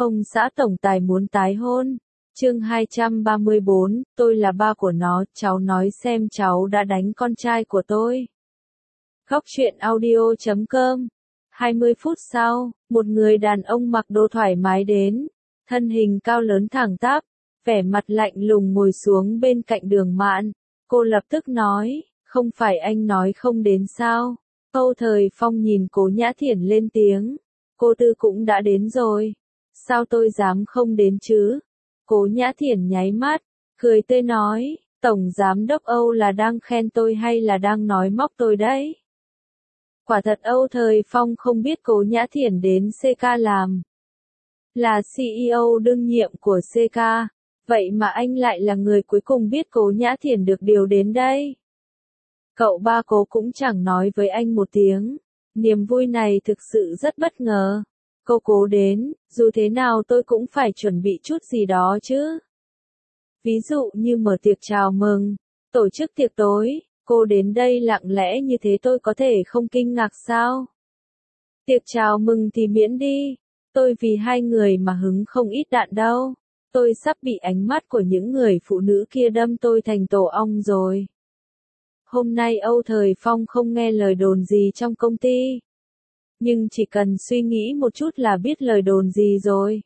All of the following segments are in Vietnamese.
Ông xã tổng tài muốn tái hôn. Chương 234, tôi là ba của nó, cháu nói xem cháu đã đánh con trai của tôi. Góc truyện audio.com. 20 phút sau, một người đàn ông mặc đồ thoải mái đến, thân hình cao lớn thẳng tắp, vẻ mặt lạnh lùng ngồi xuống bên cạnh Đường Mạn. Cô lập tức nói, không phải anh nói không đến sao? Âu Thời Phong nhìn Cố Nhã Thiển lên tiếng, cô Tư cũng đã đến rồi. Sao tôi dám không đến chứ? Cố Nhã Thiển nháy mắt, cười tươi nói, Tổng Giám đốc Âu là đang khen tôi hay là đang nói móc tôi đấy? Quả thật Âu Thời Phong không biết Cố Nhã Thiển đến CK làm. Là CEO đương nhiệm của CK, vậy mà anh lại là người cuối cùng biết Cố Nhã Thiển được điều đến đây. Cậu ba Cố cũng chẳng nói với anh một tiếng, niềm vui này thực sự rất bất ngờ. Cô Cố đến, dù thế nào tôi cũng phải chuẩn bị chút gì đó chứ. Ví dụ như mở tiệc chào mừng, tổ chức tiệc tối, cô đến đây lặng lẽ như thế tôi có thể không kinh ngạc sao? Tiệc chào mừng thì miễn đi, tôi vì hai người mà hứng không ít đạn đâu. Tôi sắp bị ánh mắt của những người phụ nữ kia đâm tôi thành tổ ong rồi. Hôm nay Âu Thời Phong không nghe lời đồn gì trong công ty. Nhưng chỉ cần suy nghĩ một chút là biết lời đồn gì rồi.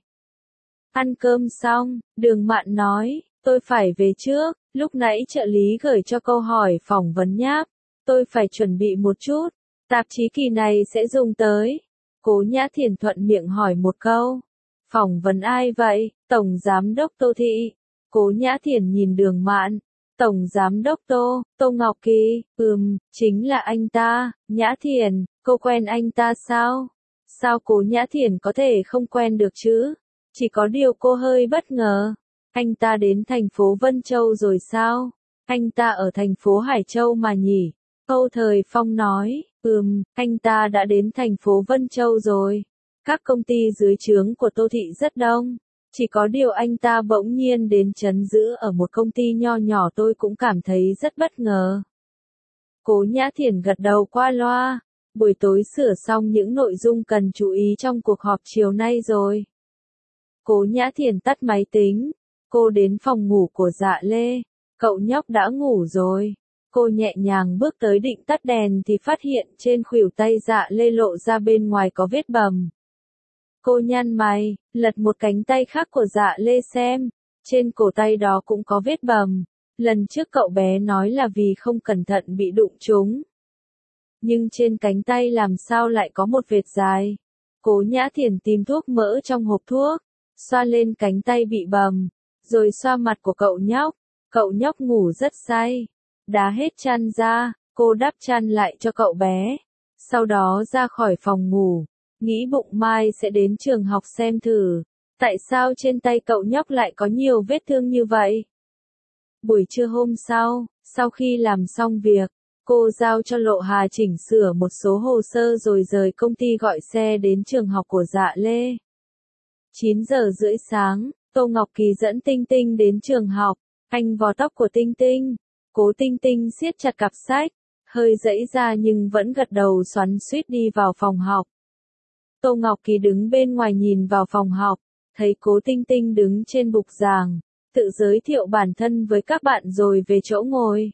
Ăn cơm xong, Đường Mạn nói, tôi phải về trước, lúc nãy trợ lý gửi cho câu hỏi phỏng vấn nháp. Tôi phải chuẩn bị một chút, tạp chí kỳ này sẽ dùng tới. Cố Nhã Thiển thuận miệng hỏi một câu. Phỏng vấn ai vậy? Tổng Giám đốc Tô Thị. Cố Nhã Thiển nhìn Đường Mạn. Tổng Giám đốc Tô Ngọc Kỳ, chính là anh ta. Nhã Thiển, cô quen anh ta sao? Sao Cố Nhã Thiển có thể không quen được chứ? Chỉ có điều cô hơi bất ngờ. Anh ta đến thành phố Vân Châu rồi sao? Anh ta ở thành phố Hải Châu mà nhỉ? Âu Thời Phong nói, anh ta đã đến thành phố Vân Châu rồi. Các công ty dưới trướng của Tô Thị rất đông. Chỉ có điều anh ta bỗng nhiên đến trấn giữ ở một công ty nho nhỏ tôi cũng cảm thấy rất bất ngờ. Cố Nhã Thiển gật đầu qua loa. Buổi tối sửa xong những nội dung cần chú ý trong cuộc họp chiều nay rồi. Cố Nhã Thiển tắt máy tính. Cô đến phòng ngủ của Dạ Lê. Cậu nhóc đã ngủ rồi. Cô nhẹ nhàng bước tới định tắt đèn thì phát hiện trên khuỷu tay Dạ Lê lộ ra bên ngoài có vết bầm. Cô nhăn mày, lật một cánh tay khác của Dạ Lê xem. Trên cổ tay đó cũng có vết bầm. Lần trước cậu bé nói là vì không cẩn thận bị đụng trúng. Nhưng trên cánh tay làm sao lại có một vệt dài. Cố Nhã Thiển tìm thuốc mỡ trong hộp thuốc, xoa lên cánh tay bị bầm, rồi xoa mặt của cậu nhóc. Cậu nhóc ngủ rất say. Đá hết chăn ra, cô đắp chăn lại cho cậu bé. Sau đó ra khỏi phòng ngủ, nghĩ bụng mai sẽ đến trường học xem thử. Tại sao trên tay cậu nhóc lại có nhiều vết thương như vậy? Buổi trưa hôm sau khi làm xong việc, cô giao cho Lộ Hà chỉnh sửa một số hồ sơ rồi rời công ty gọi xe đến trường học của Dạ Lê. 9 giờ rưỡi sáng, Tô Ngọc Kỳ dẫn Tinh Tinh đến trường học. Anh vò tóc của Tinh Tinh. Cố Tinh Tinh siết chặt cặp sách, hơi giãy ra nhưng vẫn gật đầu xoắn xuýt đi vào phòng học. Tô Ngọc Kỳ đứng bên ngoài nhìn vào phòng học, thấy Cố Tinh Tinh đứng trên bục giảng, tự giới thiệu bản thân với các bạn rồi về chỗ ngồi.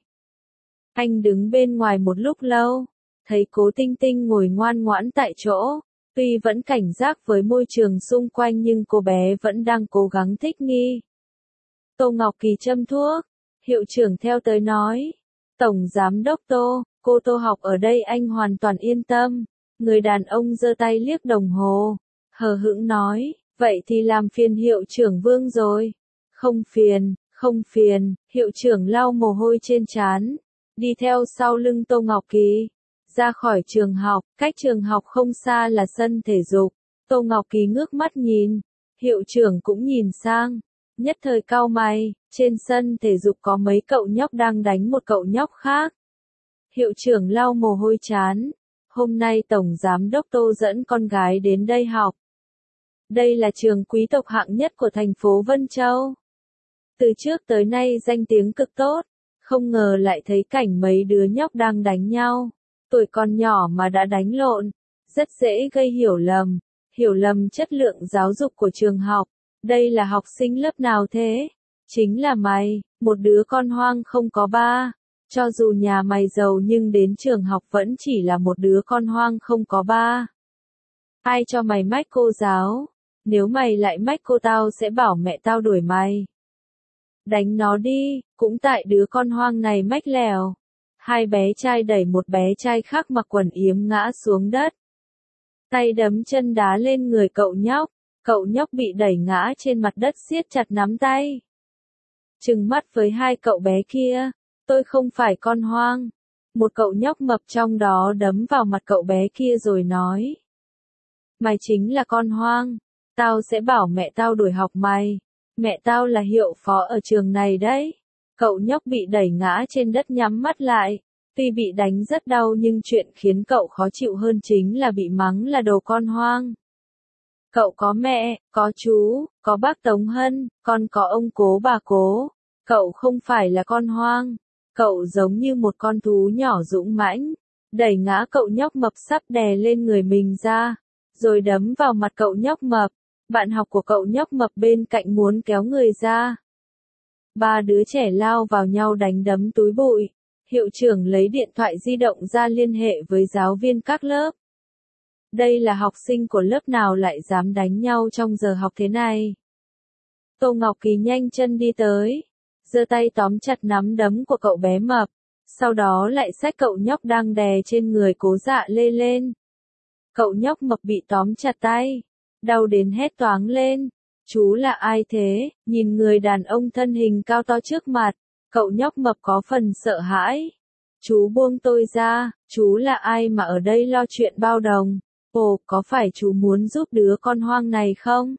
Anh đứng bên ngoài một lúc lâu, thấy Cố Tinh Tinh ngồi ngoan ngoãn tại chỗ, tuy vẫn cảnh giác với môi trường xung quanh nhưng cô bé vẫn đang cố gắng thích nghi. Tô Ngọc Kỳ châm thuốc, hiệu trưởng theo tới nói, Tổng Giám đốc Tô, cô Tô học ở đây anh hoàn toàn yên tâm. Người đàn ông giơ tay liếc đồng hồ, hờ hững nói, vậy thì làm phiền hiệu trưởng Vương rồi. Không phiền, hiệu trưởng lau mồ hôi trên trán, đi theo sau lưng Tô Ngọc Kỳ. Ra khỏi trường học, cách trường học không xa là sân thể dục. Tô Ngọc Kỳ ngước mắt nhìn, hiệu trưởng cũng nhìn sang, nhất thời cau mày, trên sân thể dục có mấy cậu nhóc đang đánh một cậu nhóc khác. Hiệu trưởng lau mồ hôi trán, hôm nay Tổng Giám đốc Tô dẫn con gái đến đây học. Đây là trường quý tộc hạng nhất của thành phố Vân Châu. Từ trước tới nay danh tiếng cực tốt, không ngờ lại thấy cảnh mấy đứa nhóc đang đánh nhau. Tuổi còn nhỏ mà đã đánh lộn, rất dễ gây hiểu lầm. hiểu lầm chất lượng giáo dục của trường học. Đây là học sinh lớp nào thế? Chính là mày, một đứa con hoang không có ba. Cho dù nhà mày giàu nhưng đến trường học vẫn chỉ là một đứa con hoang không có ba. Ai cho mày mách cô giáo? Nếu mày lại mách cô tao sẽ bảo mẹ tao đuổi mày. Đánh nó đi, cũng tại đứa con hoang này mách lèo. Hai bé trai đẩy một bé trai khác mặc quần yếm ngã xuống đất. Tay đấm chân đá lên người cậu nhóc bị đẩy ngã trên mặt đất siết chặt nắm tay. Trừng mắt với hai cậu bé kia, tôi không phải con hoang. Một cậu nhóc mập trong đó đấm vào mặt cậu bé kia rồi nói. Mày chính là con hoang, tao sẽ bảo mẹ tao đuổi học mày. Mẹ tao là hiệu phó ở trường này đấy. Cậu nhóc bị đẩy ngã trên đất nhắm mắt lại. Tuy bị đánh rất đau nhưng chuyện khiến cậu khó chịu hơn chính là bị mắng là đồ con hoang. Cậu có mẹ, có chú, có bác Tống Hân, còn có ông cố bà cố. Cậu không phải là con hoang. Cậu giống như một con thú nhỏ dũng mãnh. Đẩy ngã cậu nhóc mập sắp đè lên người mình ra. Rồi đấm vào mặt cậu nhóc mập. Bạn học của cậu nhóc mập bên cạnh muốn kéo người ra. Ba đứa trẻ lao vào nhau đánh đấm túi bụi. Hiệu trưởng lấy điện thoại di động ra liên hệ với giáo viên các lớp. Đây là học sinh của lớp nào lại dám đánh nhau trong giờ học thế này? Tô Ngọc Kỳ nhanh chân đi tới, giơ tay tóm chặt nắm đấm của cậu bé mập, sau đó lại xách cậu nhóc đang đè trên người Cố Dạ Lê lên. Cậu nhóc mập bị tóm chặt tay, đau đến hét toáng lên. Chú là ai thế? Nhìn người đàn ông thân hình cao to trước mặt, cậu nhóc mập có phần sợ hãi. Chú buông tôi ra, chú là ai mà ở đây lo chuyện bao đồng? Ồ, có phải chú muốn giúp đứa con hoang này không?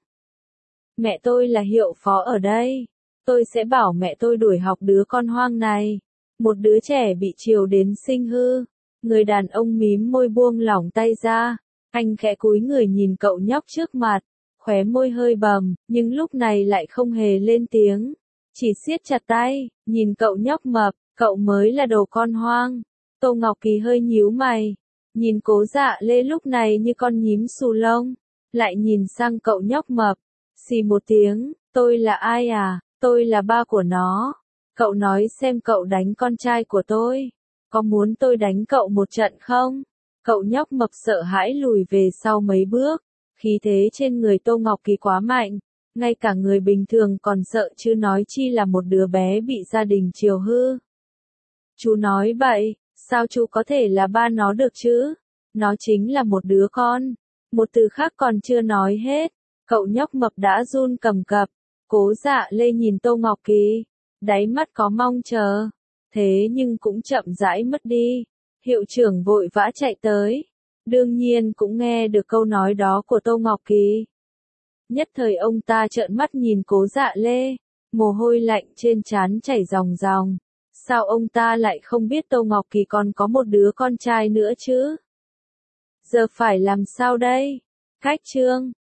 Mẹ tôi là hiệu phó ở đây. Tôi sẽ bảo mẹ tôi đuổi học đứa con hoang này. Một đứa trẻ bị chiều đến sinh hư. Người đàn ông mím môi buông lỏng tay ra. Anh khẽ cúi người nhìn cậu nhóc trước mặt. Khóe môi hơi bầm, nhưng lúc này lại không hề lên tiếng. Chỉ siết chặt tay, nhìn cậu nhóc mập, cậu mới là đồ con hoang. Tô Ngọc Kỳ hơi nhíu mày. Nhìn Cố Dạ Lê lúc này như con nhím xù lông. Lại nhìn sang cậu nhóc mập. Xì một tiếng, tôi là ai à? Tôi là ba của nó. Cậu nói xem cậu đánh con trai của tôi. Có muốn tôi đánh cậu một trận không? Cậu nhóc mập sợ hãi lùi về sau mấy bước. Khí thế trên người Tô Ngọc Kỳ quá mạnh. Ngay cả người bình thường còn sợ chứ nói chi là một đứa bé bị gia đình chiều hư. Chú nói bậy, sao chú có thể là ba nó được chứ? Nó chính là một đứa con. Một từ khác còn chưa nói hết. Cậu nhóc mập đã run cầm cập. Cố Dạ Lê nhìn Tô Ngọc Kỳ. Đáy mắt có mong chờ. Thế nhưng cũng chậm rãi mất đi. Hiệu trưởng vội vã chạy tới. Đương nhiên cũng nghe được câu nói đó của Tô Ngọc Kỳ. Nhất thời ông ta trợn mắt nhìn Cố Dạ Lê. Mồ hôi lạnh trên trán chảy ròng ròng. Sao ông ta lại không biết Tô Ngọc Kỳ còn có một đứa con trai nữa chứ? Giờ phải làm sao đây? Cách chương